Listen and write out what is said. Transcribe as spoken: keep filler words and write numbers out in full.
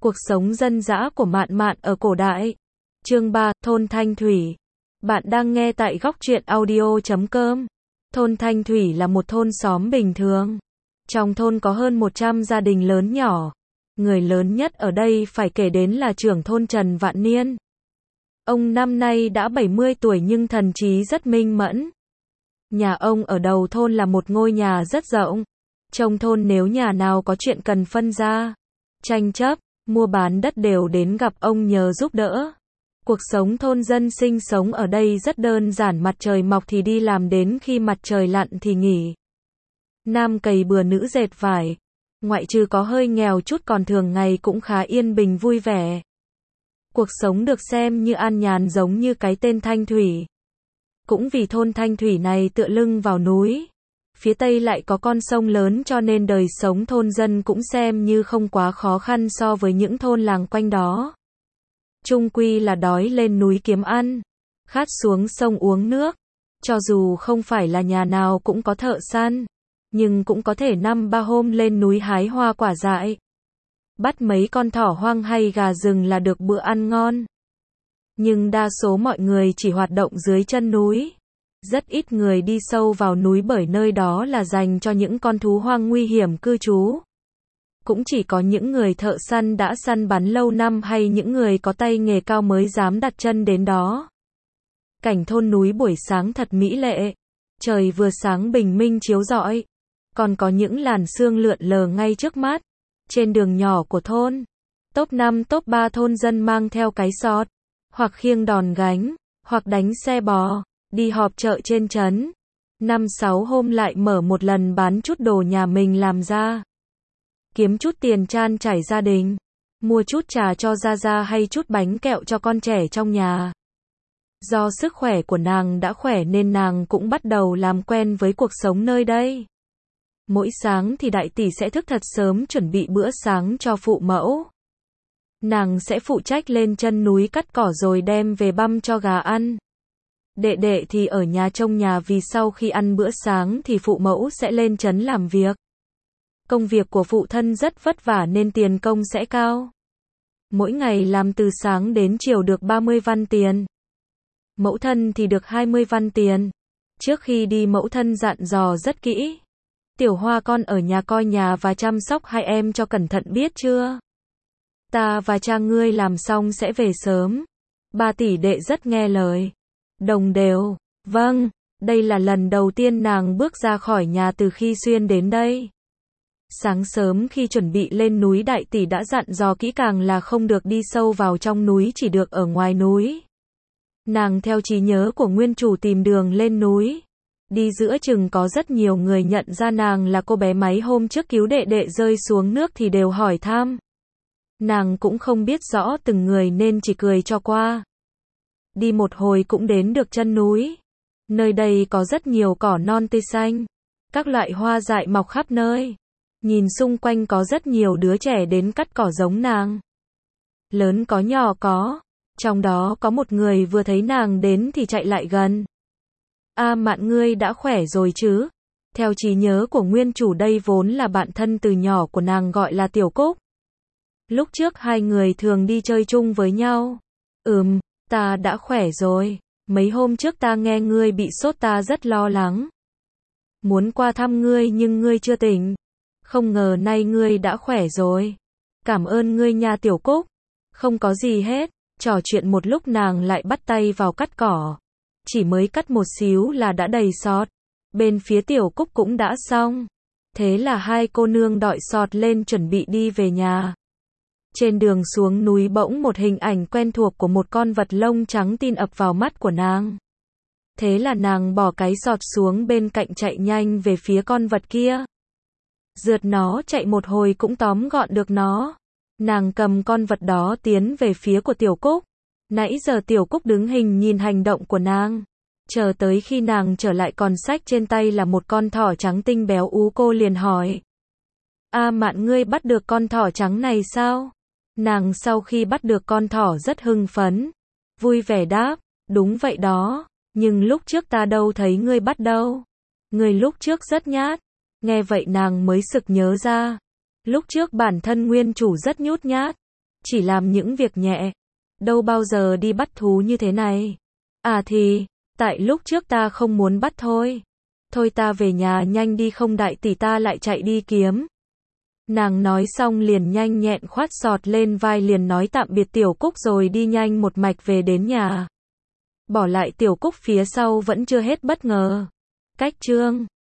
Cuộc sống dân dã của Mạn Mạn ở cổ đại. Chương ba, thôn Thanh Thủy. Bạn đang nghe tại góc truyện audio chấm com. Thôn Thanh Thủy là một thôn xóm bình thường. Trong thôn có hơn một trăm gia đình lớn nhỏ. Người lớn nhất ở đây phải kể đến là trưởng thôn Trần Vạn Niên. Ông năm nay đã bảy mươi tuổi nhưng thần trí rất minh mẫn. Nhà ông ở đầu thôn là một ngôi nhà rất rộng. Trong thôn nếu nhà nào có chuyện cần phân ra, tranh chấp, mua bán đất đều đến gặp ông nhờ giúp đỡ. Cuộc sống thôn dân sinh sống ở đây rất đơn giản, mặt trời mọc thì đi làm đến khi mặt trời lặn thì nghỉ. Nam cày bừa nữ dệt vải. Ngoại trừ có hơi nghèo chút còn thường ngày cũng khá yên bình vui vẻ. Cuộc sống được xem như an nhàn giống như cái tên Thanh Thủy. Cũng vì thôn Thanh Thủy này tựa lưng vào núi. Phía tây lại có con sông lớn cho nên đời sống thôn dân cũng xem như không quá khó khăn so với những thôn làng quanh đó. Chung quy là đói lên núi kiếm ăn, khát xuống sông uống nước. Cho dù không phải là nhà nào cũng có thợ săn, nhưng cũng có thể năm ba hôm lên núi hái hoa quả dại. Bắt mấy con thỏ hoang hay gà rừng là được bữa ăn ngon. Nhưng đa số mọi người chỉ hoạt động dưới chân núi. Rất ít người đi sâu vào núi bởi nơi đó là dành cho những con thú hoang nguy hiểm cư trú. Cũng chỉ có những người thợ săn đã săn bắn lâu năm hay những người có tay nghề cao mới dám đặt chân đến đó. Cảnh thôn núi buổi sáng thật mỹ lệ. Trời vừa sáng bình minh chiếu rọi. Còn có những làn sương lượn lờ ngay trước mắt. Trên đường nhỏ của thôn, top năm top ba thôn dân mang theo cái sọt, hoặc khiêng đòn gánh, hoặc đánh xe bò, đi họp chợ trên trấn. Năm sáu hôm lại mở một lần bán chút đồ nhà mình làm ra. Kiếm chút tiền chan chải gia đình. Mua chút trà cho Gia Gia hay chút bánh kẹo cho con trẻ trong nhà. Do sức khỏe của nàng đã khỏe nên nàng cũng bắt đầu làm quen với cuộc sống nơi đây. Mỗi sáng thì đại tỷ sẽ thức thật sớm chuẩn bị bữa sáng cho phụ mẫu. Nàng sẽ phụ trách lên chân núi cắt cỏ rồi đem về băm cho gà ăn. Đệ đệ thì ở nhà trông nhà vì sau khi ăn bữa sáng thì phụ mẫu sẽ lên trấn làm việc. Công việc của phụ thân rất vất vả nên tiền công sẽ cao. Mỗi ngày làm từ sáng đến chiều được ba mươi văn tiền. Mẫu thân thì được hai mươi văn tiền. Trước khi đi mẫu thân dặn dò rất kỹ. Tiểu Hoa con ở nhà coi nhà và chăm sóc hai em cho cẩn thận biết chưa? Ta và cha ngươi làm xong sẽ về sớm. Ba tỷ đệ rất nghe lời. Đồng đều. Vâng, đây là lần đầu tiên nàng bước ra khỏi nhà từ khi xuyên đến đây. Sáng sớm khi chuẩn bị lên núi đại tỷ đã dặn dò kỹ càng là không được đi sâu vào trong núi, chỉ được ở ngoài núi. Nàng theo trí nhớ của nguyên chủ tìm đường lên núi. Đi giữa chừng có rất nhiều người nhận ra nàng là cô bé máy hôm trước cứu đệ đệ rơi xuống nước thì đều hỏi thăm. Nàng cũng không biết rõ từng người nên chỉ cười cho qua. Đi một hồi cũng đến được chân núi. Nơi đây có rất nhiều cỏ non tươi xanh. Các loại hoa dại mọc khắp nơi. Nhìn xung quanh có rất nhiều đứa trẻ đến cắt cỏ giống nàng. Lớn có nhỏ có. Trong đó có một người vừa thấy nàng đến thì chạy lại gần. A Mạn ngươi đã khỏe rồi chứ? Theo trí nhớ của nguyên chủ đây vốn là bạn thân từ nhỏ của nàng gọi là Tiểu Cúc. Lúc trước hai người thường đi chơi chung với nhau. Ừm, ta đã khỏe rồi. Mấy hôm trước ta nghe ngươi bị sốt ta rất lo lắng. Muốn qua thăm ngươi nhưng ngươi chưa tỉnh. Không ngờ nay ngươi đã khỏe rồi. Cảm ơn ngươi nha Tiểu Cúc. Không có gì hết. Trò chuyện một lúc nàng lại bắt tay vào cắt cỏ. Chỉ mới cắt một xíu là đã đầy sọt. Bên phía Tiểu Cúc cũng đã xong. Thế là hai cô nương đội sọt lên chuẩn bị đi về nhà. Trên đường xuống núi bỗng một hình ảnh quen thuộc của một con vật lông trắng tin ập vào mắt của nàng. Thế là nàng bỏ cái sọt xuống bên cạnh chạy nhanh về phía con vật kia. Rượt nó chạy một hồi cũng tóm gọn được nó. Nàng cầm con vật đó tiến về phía của Tiểu Cúc. Nãy giờ Tiểu Cúc đứng hình nhìn hành động của nàng. Chờ tới khi nàng trở lại còn xách trên tay là một con thỏ trắng tinh béo ú, cô liền hỏi. A Mạn ngươi bắt được con thỏ trắng này sao? Nàng sau khi bắt được con thỏ rất hưng phấn. Vui vẻ đáp, đúng vậy đó. Nhưng lúc trước ta đâu thấy ngươi bắt đâu. Ngươi lúc trước rất nhát. Nghe vậy nàng mới sực nhớ ra. Lúc trước bản thân nguyên chủ rất nhút nhát. chỉ làm những việc nhẹ, đâu bao giờ đi bắt thú như thế này. À thì, tại lúc trước ta không muốn bắt thôi. Thôi ta về nhà nhanh đi không đại tỷ ta lại chạy đi kiếm. Nàng nói xong liền nhanh nhẹn khoát sọt lên vai liền nói tạm biệt Tiểu Cúc rồi đi nhanh một mạch về đến nhà. Bỏ lại Tiểu Cúc phía sau vẫn chưa hết bất ngờ. Cách chương